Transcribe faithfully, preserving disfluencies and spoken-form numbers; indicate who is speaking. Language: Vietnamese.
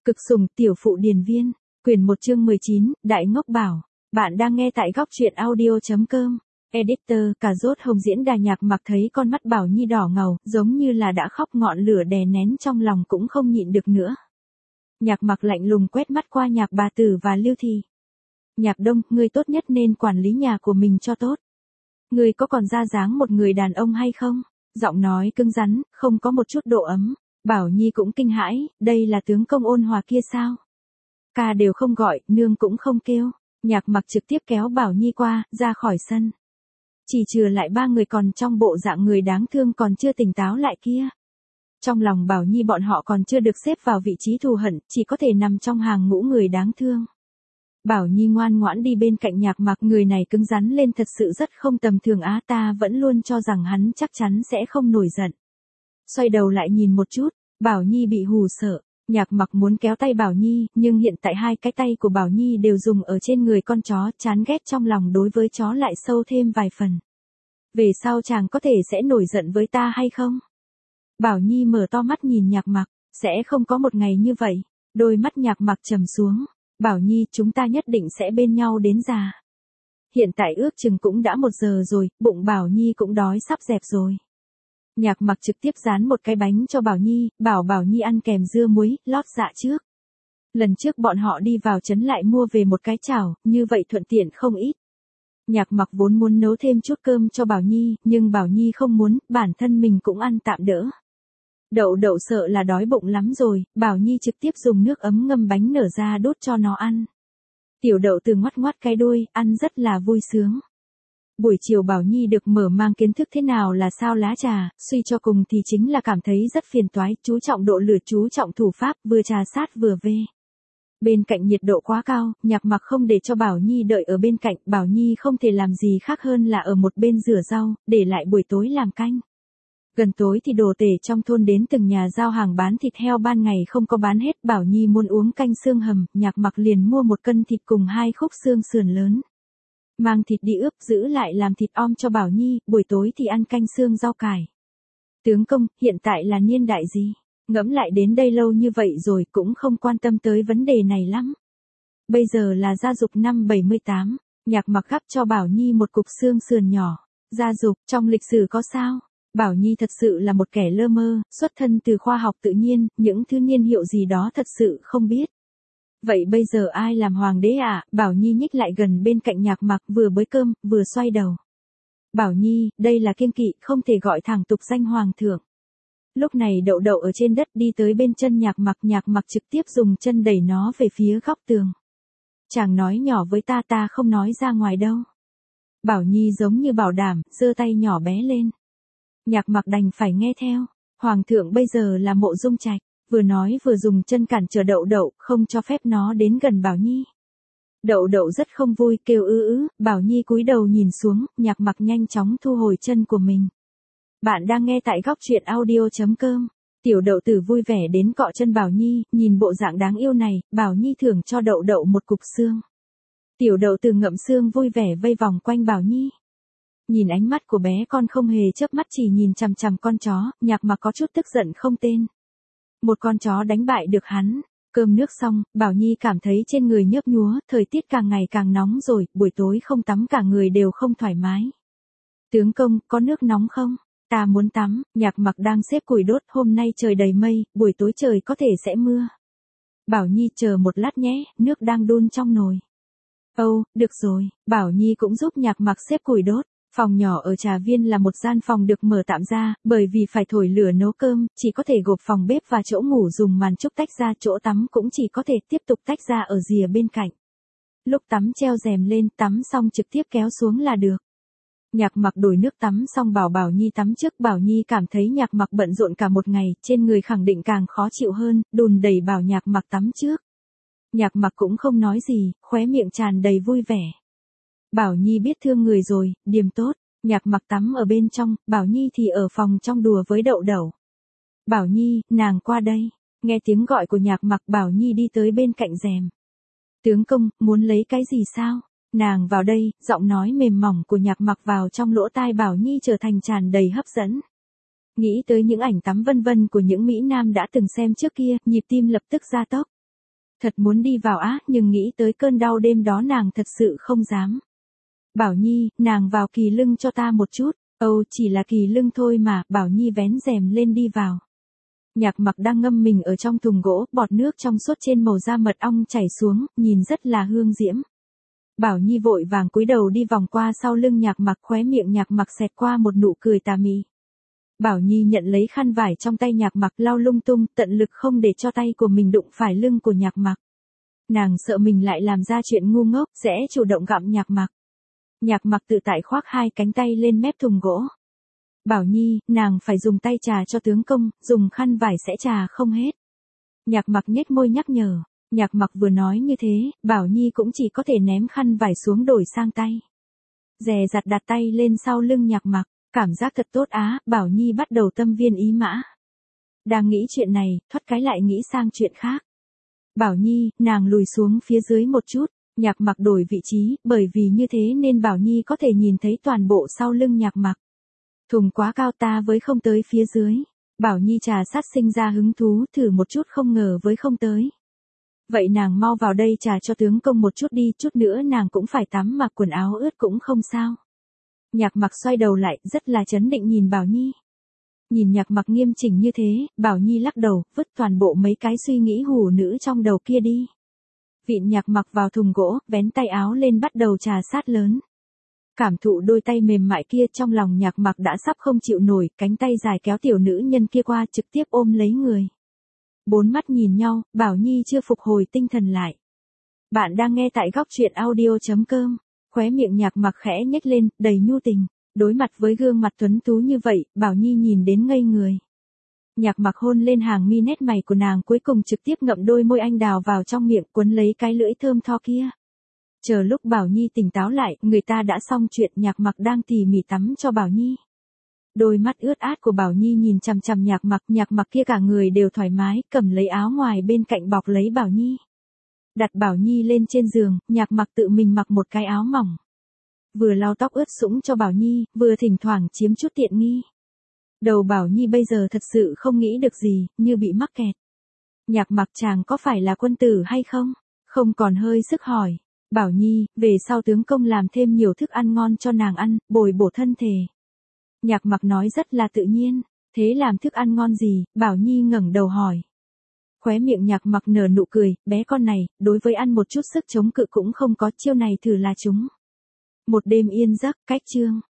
Speaker 1: Cực sủng tiểu phụ điền viên, quyển một chương mười chín, Đại ngốc bảo. Bạn đang nghe tại góc truyện audio.com. Editor, cà rốt hồng diễn đà Nhạc Mặc thấy con mắt Bảo Nhi đỏ ngầu, giống như là đã khóc, ngọn lửa đè nén trong lòng cũng không nhịn được nữa. Nhạc Mặc lạnh lùng quét mắt qua Nhạc bà tử và Lưu Thị. Nhạc Đông, ngươi tốt nhất nên quản lý nhà của mình cho tốt. Ngươi có còn ra dáng một người đàn ông hay không? Giọng nói cứng rắn, không có một chút độ ấm. Bảo Nhi cũng kinh hãi, đây là tướng công ôn hòa kia sao? Ca đều không gọi, nương cũng không kêu. Nhạc Mặc trực tiếp kéo Bảo Nhi qua, ra khỏi sân. Chỉ trừ lại ba người còn trong bộ dạng người đáng thương còn chưa tỉnh táo lại kia. Trong lòng Bảo Nhi bọn họ còn chưa được xếp vào vị trí thù hận, chỉ có thể nằm trong hàng ngũ người đáng thương. Bảo Nhi ngoan ngoãn đi bên cạnh Nhạc Mặc, người này cứng rắn lên thật sự rất không tầm thường á, ta vẫn luôn cho rằng hắn chắc chắn sẽ không nổi giận. Xoay đầu lại nhìn một chút, Bảo Nhi bị hù sợ. Nhạc Mặc muốn kéo tay Bảo Nhi, nhưng hiện tại hai cái tay của Bảo Nhi đều dùng ở trên người con chó, chán ghét trong lòng đối với chó lại sâu thêm vài phần. Về sau chàng có thể sẽ nổi giận với ta hay không? Bảo Nhi mở to mắt nhìn Nhạc Mặc, sẽ không có một ngày như vậy. Đôi mắt Nhạc Mặc trầm xuống. Bảo Nhi, chúng ta nhất định sẽ bên nhau đến già. Hiện tại ước chừng cũng đã một giờ rồi, bụng Bảo Nhi cũng đói sắp dẹp rồi. Nhạc Mặc trực tiếp dán một cái bánh cho Bảo Nhi, bảo Bảo Nhi ăn kèm dưa muối, lót dạ trước. Lần trước bọn họ đi vào trấn lại mua về một cái chảo, như vậy thuận tiện không ít. Nhạc Mặc vốn muốn nấu thêm chút cơm cho Bảo Nhi, nhưng Bảo Nhi không muốn, bản thân mình cũng ăn tạm đỡ. Đậu đậu sợ là đói bụng lắm rồi, Bảo Nhi trực tiếp dùng nước ấm ngâm bánh nở ra đốt cho nó ăn. Tiểu đậu từ ngoắt ngoắt cái đuôi, ăn rất là vui sướng. Buổi chiều Bảo Nhi được mở mang kiến thức thế nào là sao lá trà, suy cho cùng thì chính là cảm thấy rất phiền toái, chú trọng độ lửa, chú trọng thủ pháp, vừa trà sát vừa vê. Bên cạnh nhiệt độ quá cao, Nhạc Mặc không để cho Bảo Nhi đợi ở bên cạnh, Bảo Nhi không thể làm gì khác hơn là ở một bên rửa rau, để lại buổi tối làm canh. Gần tối thì đồ tể trong thôn đến từng nhà giao hàng bán thịt heo, ban ngày không có bán hết, Bảo Nhi muốn uống canh xương hầm, Nhạc Mặc liền mua một cân thịt cùng hai khúc xương sườn lớn. Mang thịt đi ướp, giữ lại làm thịt om cho Bảo Nhi, buổi tối thì ăn canh xương rau cải. Tướng công, hiện tại là niên đại gì? Ngẫm lại đến đây lâu như vậy rồi cũng không quan tâm tới vấn đề này lắm. Bây giờ là gia dục năm bảy mươi tám, Nhạc Mặc gắp cho Bảo Nhi một cục xương sườn nhỏ. Gia dục, trong lịch sử có sao? Bảo Nhi thật sự là một kẻ lơ mơ, xuất thân từ khoa học tự nhiên, những thứ niên hiệu gì đó thật sự không biết. Vậy bây giờ ai làm hoàng đế à? Bảo Nhi nhích lại gần bên cạnh Nhạc Mặc, vừa bới cơm, vừa xoay đầu. Bảo Nhi, đây là kiêng kỵ, không thể gọi thẳng tục danh hoàng thượng. Lúc này đậu đậu ở trên đất đi tới bên chân Nhạc Mặc, Nhạc Mặc trực tiếp dùng chân đẩy nó về phía góc tường. Chàng nói nhỏ với ta, ta không nói ra ngoài đâu. Bảo Nhi giống như bảo đảm, giơ tay nhỏ bé lên. Nhạc Mặc đành phải nghe theo. Hoàng thượng bây giờ là Mộ Dung Trạch. Vừa nói vừa dùng chân cản trở đậu đậu, không cho phép nó đến gần Bảo Nhi. Đậu đậu rất không vui, kêu ư ư, Bảo Nhi cúi đầu nhìn xuống, Nhạc Mặc nhanh chóng thu hồi chân của mình. Bạn đang nghe tại góc truyện audio.com. Tiểu đậu tử vui vẻ đến cọ chân Bảo Nhi, nhìn bộ dạng đáng yêu này, Bảo Nhi thưởng cho đậu đậu một cục xương. Tiểu đậu tử ngậm xương vui vẻ vây vòng quanh Bảo Nhi. Nhìn ánh mắt của bé con không hề chớp mắt, chỉ nhìn chằm chằm con chó, Nhạc Mặc có chút tức giận không tên. Một con chó đánh bại được hắn. Cơm nước xong, Bảo Nhi cảm thấy trên người nhớp nhúa, thời tiết càng ngày càng nóng rồi, buổi tối không tắm cả người đều không thoải mái. Tướng công, có nước nóng không? Ta muốn tắm. Nhạc Mặc đang xếp củi đốt, hôm nay trời đầy mây, buổi tối trời có thể sẽ mưa. Bảo Nhi chờ một lát nhé, nước đang đun trong nồi. Âu, được rồi. Bảo Nhi cũng giúp Nhạc Mặc xếp củi đốt. Phòng nhỏ ở Trà Viên là một gian phòng được mở tạm ra, bởi vì phải thổi lửa nấu cơm, chỉ có thể gộp phòng bếp và chỗ ngủ dùng màn trúc tách ra, chỗ tắm cũng chỉ có thể tiếp tục tách ra ở rìa bên cạnh. Lúc tắm treo rèm lên, tắm xong trực tiếp kéo xuống là được. Nhạc Mặc đổi nước tắm xong bảo Bảo Nhi tắm trước, Bảo Nhi cảm thấy Nhạc Mặc bận rộn cả một ngày, trên người khẳng định càng khó chịu hơn, đùn đẩy bảo Nhạc Mặc tắm trước. Nhạc Mặc cũng không nói gì, khóe miệng tràn đầy vui vẻ. Bảo Nhi biết thương người rồi, điềm tốt. Nhạc Mặc tắm ở bên trong, Bảo Nhi thì ở phòng trong đùa với đậu đậu. Bảo Nhi, nàng qua đây. Nghe tiếng gọi của Nhạc Mặc, Bảo Nhi đi tới bên cạnh rèm. Tướng công, muốn lấy cái gì sao? Nàng vào đây, giọng nói mềm mỏng của Nhạc Mặc vào trong lỗ tai Bảo Nhi trở thành tràn đầy hấp dẫn. Nghĩ tới những ảnh tắm vân vân của những Mỹ Nam đã từng xem trước kia, nhịp tim lập tức gia tốc. Thật muốn đi vào á, nhưng nghĩ tới cơn đau đêm đó nàng thật sự không dám. Bảo Nhi, nàng vào kỳ lưng cho ta một chút. Âu, chỉ là kỳ lưng thôi mà, Bảo Nhi vén rèm lên đi vào. Nhạc Mặc đang ngâm mình ở trong thùng gỗ, bọt nước trong suốt trên màu da mật ong chảy xuống, nhìn rất là hương diễm. Bảo Nhi vội vàng cúi đầu đi vòng qua sau lưng Nhạc Mặc, khóe miệng Nhạc Mặc xẹt qua một nụ cười tà mị. Bảo Nhi nhận lấy khăn vải trong tay Nhạc Mặc lau lung tung, tận lực không để cho tay của mình đụng phải lưng của Nhạc Mặc. Nàng sợ mình lại làm ra chuyện ngu ngốc, sẽ chủ động gặm Nhạc Mặc. Nhạc Mặc tự tại khoác hai cánh tay lên mép thùng gỗ. Bảo Nhi, nàng phải dùng tay trà cho tướng công, dùng khăn vải sẽ trà không hết. Nhạc Mặc nhếch môi nhắc nhở. Nhạc Mặc vừa nói như thế, Bảo Nhi cũng chỉ có thể ném khăn vải xuống đổi sang tay. Dè dặt đặt tay lên sau lưng Nhạc Mặc, cảm giác thật tốt á, Bảo Nhi bắt đầu tâm viên ý mã. Đang nghĩ chuyện này, thoát cái lại nghĩ sang chuyện khác. Bảo Nhi, nàng lùi xuống phía dưới một chút. Nhạc Mặc đổi vị trí, bởi vì như thế nên Bảo Nhi có thể nhìn thấy toàn bộ sau lưng Nhạc Mặc. Thùng quá cao ta với không tới phía dưới. Bảo Nhi trà sát sinh ra hứng thú, thử một chút không ngờ với không tới. Vậy nàng mau vào đây trà cho tướng công một chút đi, chút nữa nàng cũng phải tắm mặc quần áo ướt cũng không sao. Nhạc Mặc xoay đầu lại, rất là trấn định nhìn Bảo Nhi. Nhìn Nhạc Mặc nghiêm chỉnh như thế, Bảo Nhi lắc đầu, vứt toàn bộ mấy cái suy nghĩ hù nữ trong đầu kia đi. Vịn Nhạc Mặc vào thùng gỗ, vén tay áo lên bắt đầu trà sát lớn. Cảm thụ đôi tay mềm mại kia, trong lòng Nhạc Mặc đã sắp không chịu nổi, cánh tay dài kéo tiểu nữ nhân kia qua trực tiếp ôm lấy người. Bốn mắt nhìn nhau, Bảo Nhi chưa phục hồi tinh thần lại. Bạn đang nghe tại góc truyện audio chấm com. Khóe miệng Nhạc Mặc khẽ nhếch lên, đầy nhu tình. Đối mặt với gương mặt tuấn tú như vậy, Bảo Nhi nhìn đến ngây người. Nhạc Mặc hôn lên hàng mi nét mày của nàng, cuối cùng trực tiếp ngậm đôi môi anh đào vào trong miệng, cuốn lấy cái lưỡi thơm tho kia. Chờ lúc Bảo Nhi tỉnh táo lại, người ta đã xong chuyện, Nhạc Mặc đang tỉ mỉ tắm cho Bảo Nhi. Đôi mắt ướt át của Bảo Nhi nhìn chằm chằm Nhạc Mặc, Nhạc Mặc kia cả người đều thoải mái, cầm lấy áo ngoài bên cạnh bọc lấy Bảo Nhi. Đặt Bảo Nhi lên trên giường, Nhạc Mặc tự mình mặc một cái áo mỏng. Vừa lau tóc ướt sũng cho Bảo Nhi, vừa thỉnh thoảng chiếm chút tiện nghi. Đầu Bảo Nhi bây giờ thật sự không nghĩ được gì, như bị mắc kẹt. Nhạc Mặc chàng có phải là quân tử hay không? Không còn hơi sức hỏi. Bảo Nhi, về sau tướng công làm thêm nhiều thức ăn ngon cho nàng ăn, bồi bổ thân thể. Nhạc Mặc nói rất là tự nhiên. Thế làm thức ăn ngon gì? Bảo Nhi ngẩng đầu hỏi. Khóe miệng Nhạc Mặc nở nụ cười, bé con này, đối với ăn một chút sức chống cự cũng không có, chiêu này thử là chúng. Một đêm yên giấc, cách chương.